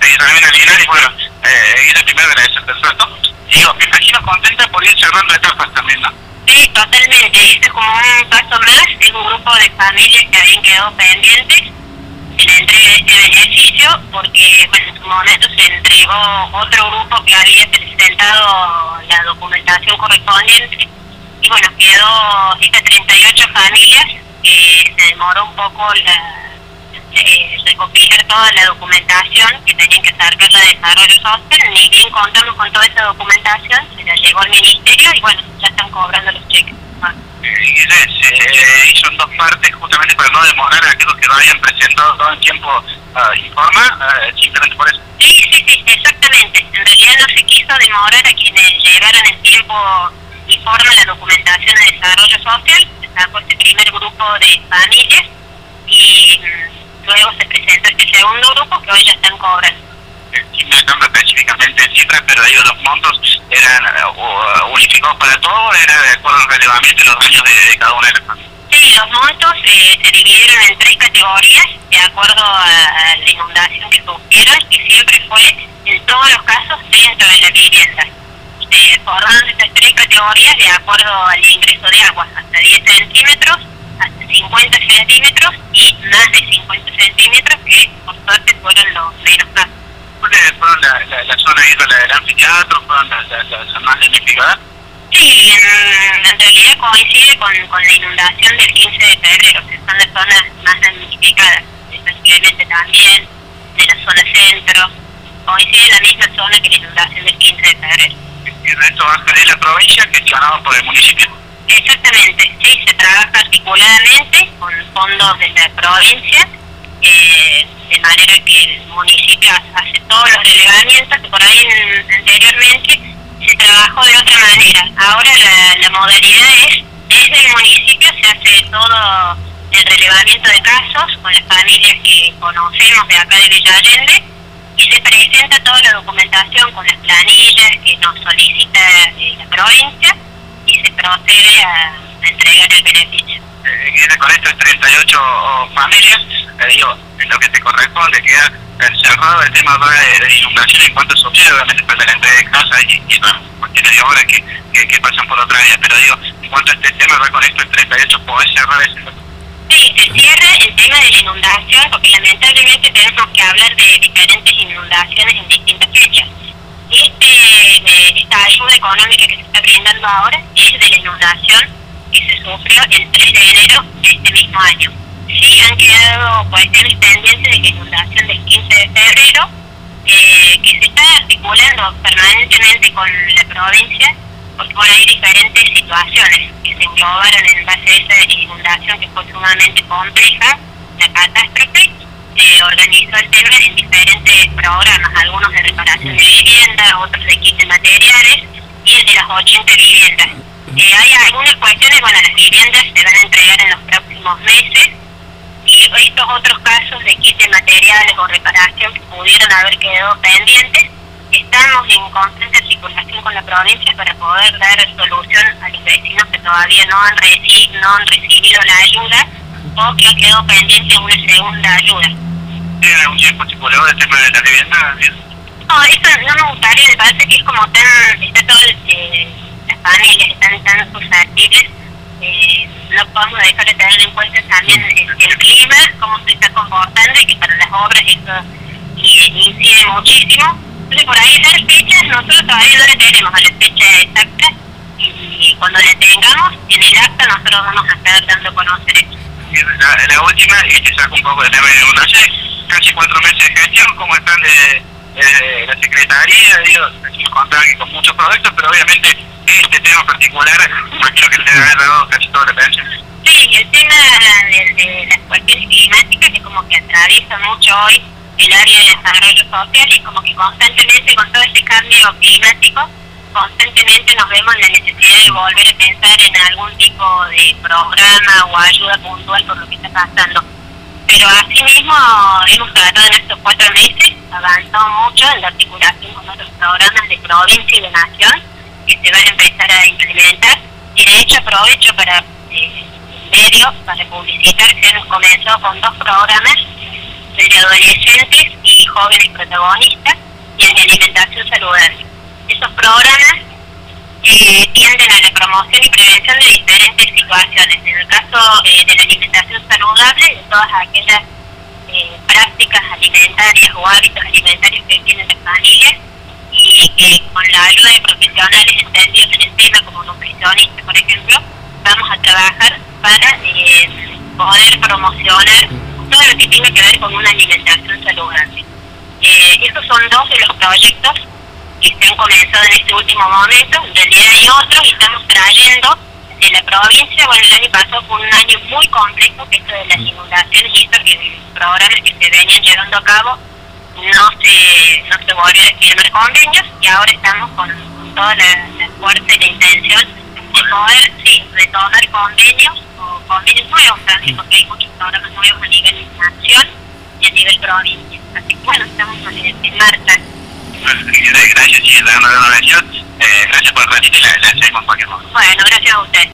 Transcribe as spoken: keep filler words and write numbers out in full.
Guillermina Linares, bueno, eh, Guille, primero agradecerte el trato. Digo, me imagino contenta por ir cerrando etapas también, ¿no? Sí, totalmente. Este es como un paso más, es un grupo de familias que habían quedado pendientes en la entrega de este beneficio, porque bueno, en su momento se entregó otro grupo que había presentado la documentación correspondiente, y bueno, quedó estas treinta y ocho familias, que se demoró un poco la Eh, recopilar toda la documentación que tenían que sacarla de desarrollo social. Ni bien contamos con toda esa documentación, se la llegó al ministerio y bueno, ya están cobrando los cheques. Ah. Eh, se hizo en dos partes justamente para no demorar a aquellos que no habían presentado todo el tiempo uh, informa, uh, simplemente por eso. Sí, sí, sí, exactamente. En realidad no se quiso demorar a quienes llevaran el tiempo informe la documentación de desarrollo social. Se sacó este primer grupo de familias y luego se presentó este segundo grupo que hoy ya están cobrando. Sí, no están específicamente en cifras, pero digo, los montos eran uh, unificados para todo, era de acuerdo al relevamiento y los daños de, de cada una de las familias. Sí, los montos eh, se dividieron en tres categorías de acuerdo a, a la inundación que sufrieron, que siempre fue en todos los casos dentro de la vivienda. Se formaron estas tres categorías de acuerdo al ingreso de agua, hasta diez centímetros, hasta cincuenta centímetros y más de cincuenta centímetros, que por suerte fueron los menos casos. ¿Cuáles fueron la, la, la zona ahí, la del anfiteatro, fueron las la, la, la más damnificadas? Sí, en, en realidad coincide con, con la inundación del quince de febrero, que son las zonas más damnificadas, especialmente también de la zona centro, coincide en la misma zona que la inundación del quince de febrero. ¿Y el resto baja de la provincia, gestionado por el municipio? Exactamente, sí, se trabaja articuladamente con fondos de la provincia, eh, de manera que el municipio hace todos los relevamientos, que por ahí en, anteriormente se trabajó de otra manera. Ahora la, la modalidad es, desde el municipio se hace todo el relevamiento de casos con las familias que conocemos de acá de Villa Allende, y se presenta toda la documentación con las planillas que nos solicita eh, la provincia, y se procede a, a entregar el beneficio. Eh, viene con estas treinta y ocho familias, eh, digo, en lo que te corresponde, queda cerrado el tema de, de inundación en cuanto a subsidio, obviamente para la entrega de casa y, y bueno, cuestiones de obras que, que, que pasan por otra área, pero digo, en cuanto a este tema, va con esto el treinta y ocho, ¿podés cerrar ese? Sí, se cierra el tema de la inundación, porque lamentablemente tenemos que hablar de diferentes inundaciones en distintas fechas. Este, esta ayuda económica que se está brindando ahora es de la inundación que se sufrió el tres de enero de este mismo año. Sí han quedado cuestiones pendientes de la inundación del quince de febrero, eh, que se está articulando permanentemente con la provincia, porque bueno, hay diferentes situaciones que se englobaron en base a esa inundación que fue sumamente compleja, la catástrofe. Se organizó el tema en diferentes programas, algunos de reparación de vivienda, otros de kit de materiales y el de las ochenta viviendas. Eh, hay algunas cuestiones, bueno, las viviendas se van a entregar en los próximos meses, y estos otros casos de kit de materiales o reparación que pudieron haber quedado pendientes, estamos en constante articulación con la provincia para poder dar solución a los vecinos que todavía no han, reci no han recibido la ayuda o que ha quedado pendiente una segunda ayuda. ¿Tiene algún tiempo estipulado el tema de la vivienda? No, eso no me gustaría, me parece que es como tan, está todo, eh, las familias están tan susceptibles, eh, no podemos dejar de tener en cuenta también el, el clima, cómo se está comportando, y que para las obras eso eh, incide muchísimo. Entonces por ahí dar fechas, nosotros todavía no le tenemos a la fecha exacta, y cuando la tengamos en el acta nosotros vamos a estar dando a conocer esto. La, la última, y te saco un poco del tema de inundación, casi cuatro meses de gestión, ¿cómo están de, de la Secretaría? Digo, decimos contar que con muchos proyectos, pero obviamente este tema particular, imagino que le ha dado casi toda la atención. Sí, el tema de, de las cuestiones climáticas es como que atraviesa mucho hoy el área de desarrollo social, y como que constantemente con todo este cambio climático, constantemente nos vemos la necesidad de volver a pensar en algún tipo de programa o ayuda puntual por lo que está pasando. Pero asimismo hemos tratado en estos cuatro meses, avanzado mucho en la articulación con otros programas de provincia y de nación que se van a empezar a implementar, y de hecho aprovecho para eh, medio para publicitar que hemos comenzado con dos programas el de adolescentes y jóvenes protagonistas, y el de alimentación saludable. Esos programas eh, tienden a la promoción y prevención de diferentes situaciones. En el caso eh, de la alimentación saludable, de todas aquellas eh, prácticas alimentarias o hábitos alimentarios que tienen las familias, y que con la ayuda de profesionales entendidos en el tema, como nutricionistas, por ejemplo, vamos a trabajar para eh, poder promocionar todo lo que tenga que ver con una alimentación saludable. Eh, estos son dos de los proyectos que se han comenzado en este último momento. En realidad hay otros, y estamos trayendo de la provincia. Bueno, el año pasado fue un año muy complejo, que esto de las inundaciones hizo que el programa que se venían llevando a cabo no se, no se volvió a firmar convenios, y ahora estamos con, con toda la, la fuerza y la intención de poder, sí, retomar convenios o convenios nuevos también, porque hay muchos programas nuevos a nivel nación y a nivel provincia. Así que bueno, estamos en, en marcha. Gracias, sí, la renovación. Eh, gracias por el ratito y la, la seguimos en cualquier modo. Bueno, gracias a usted.